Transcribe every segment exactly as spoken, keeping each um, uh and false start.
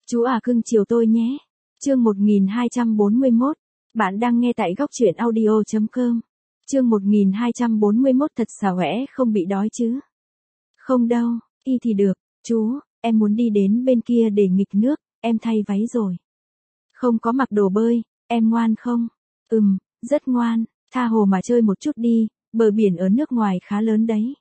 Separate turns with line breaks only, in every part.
Chú à cưng chiều tôi nhé. Chương một nghìn hai trăm bốn mươi mốt. Bạn đang nghe tại góc truyện audio chấm com. Chương một nghìn hai trăm bốn mươi mốt thật xà quẻ không bị đói chứ. Không đâu, y thì được, chú, em muốn đi đến bên kia để nghịch nước, em thay váy rồi. Không có mặc đồ bơi, em ngoan không? Ừm, rất ngoan, tha hồ mà chơi một chút đi, bờ biển ở nước ngoài khá lớn đấy.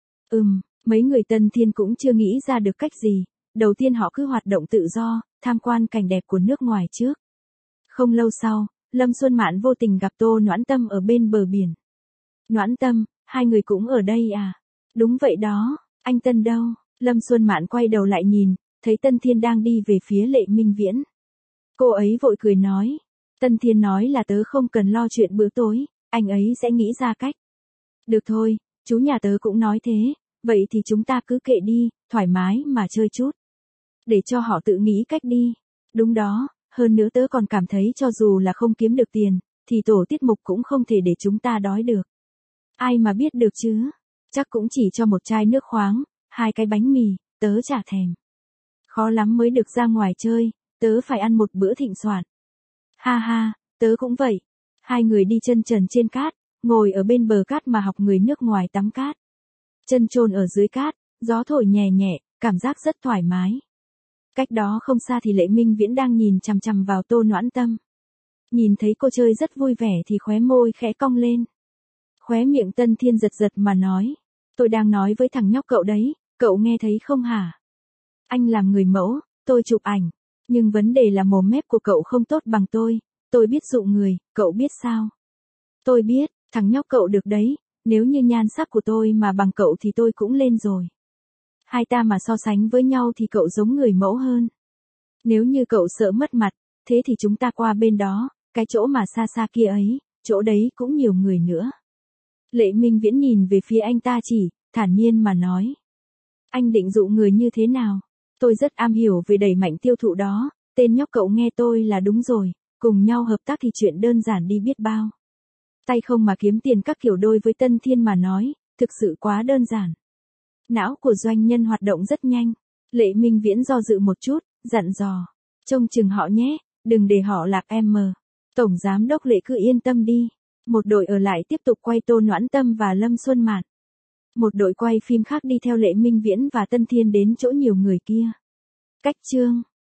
Ừm, mấy người Tân Thiên cũng chưa nghĩ ra được cách gì, đầu tiên họ cứ hoạt động tự do, tham quan cảnh đẹp của nước ngoài trước. Không lâu sau, Lâm Xuân Mạn vô tình gặp Tô Noãn Tâm ở bên bờ biển. Noãn Tâm, hai người cũng ở đây à? Đúng vậy đó, anh Tân đâu? Lâm Xuân Mạn quay đầu lại nhìn, thấy Tân Thiên đang đi về phía Lệ Minh Viễn. Cô ấy vội cười nói, Tân Thiên nói là tớ không cần lo chuyện bữa tối, anh ấy sẽ nghĩ ra cách. Được thôi, chú nhà tớ cũng nói thế, vậy thì chúng ta cứ kệ đi, thoải mái mà chơi chút. Để cho họ tự nghĩ cách đi. Đúng đó, hơn nữa tớ còn cảm thấy cho dù là không kiếm được tiền, thì tổ tiết mục cũng không thể để chúng ta đói được. Ai mà biết được chứ, chắc cũng chỉ cho một chai nước khoáng, hai cái bánh mì, tớ chả thèm. Khó lắm mới được ra ngoài chơi, tớ phải ăn một bữa thịnh soạn. Ha ha, tớ cũng vậy. Hai người đi chân trần trên cát, ngồi ở bên bờ cát mà học người nước ngoài tắm cát. Chân chôn ở dưới cát, gió thổi nhẹ nhẹ, cảm giác rất thoải mái. Cách đó không xa thì Lệ Minh Viễn đang nhìn chằm chằm vào Tô Noãn Tâm. Nhìn thấy cô chơi rất vui vẻ thì khóe môi khẽ cong lên. Khóe miệng Tân Thiên giật giật mà nói, tôi đang nói với thằng nhóc cậu đấy, cậu nghe thấy không hả? Anh làm người mẫu, tôi chụp ảnh, nhưng vấn đề là mồm mép của cậu không tốt bằng tôi, tôi biết dụ người, cậu biết sao? Tôi biết, thằng nhóc cậu được đấy, nếu như nhan sắc của tôi mà bằng cậu thì tôi cũng lên rồi. Hai ta mà so sánh với nhau thì cậu giống người mẫu hơn. Nếu như cậu sợ mất mặt, thế thì chúng ta qua bên đó, cái chỗ mà xa xa kia ấy, chỗ đấy cũng nhiều người nữa. Lệ Minh Viễn nhìn về phía anh ta chỉ, thản nhiên mà nói. Anh định dụ người như thế nào? Tôi rất am hiểu về đẩy mạnh tiêu thụ đó, tên nhóc cậu nghe tôi là đúng rồi, cùng nhau hợp tác thì chuyện đơn giản đi biết bao. Tay không mà kiếm tiền các kiểu đôi với Tân Thiên mà nói, thực sự quá đơn giản. Não của doanh nhân hoạt động rất nhanh. Lệ Minh Viễn do dự một chút, dặn dò. Trông chừng họ nhé, đừng để họ lạc em mờ. Tổng giám đốc Lệ cứ yên tâm đi. Một đội ở lại tiếp tục quay Tô Noãn Tâm và Lâm Xuân Mạn. Một đội quay phim khác đi theo Lệ Minh Viễn và Tân Thiên đến chỗ nhiều người kia. Cách chương.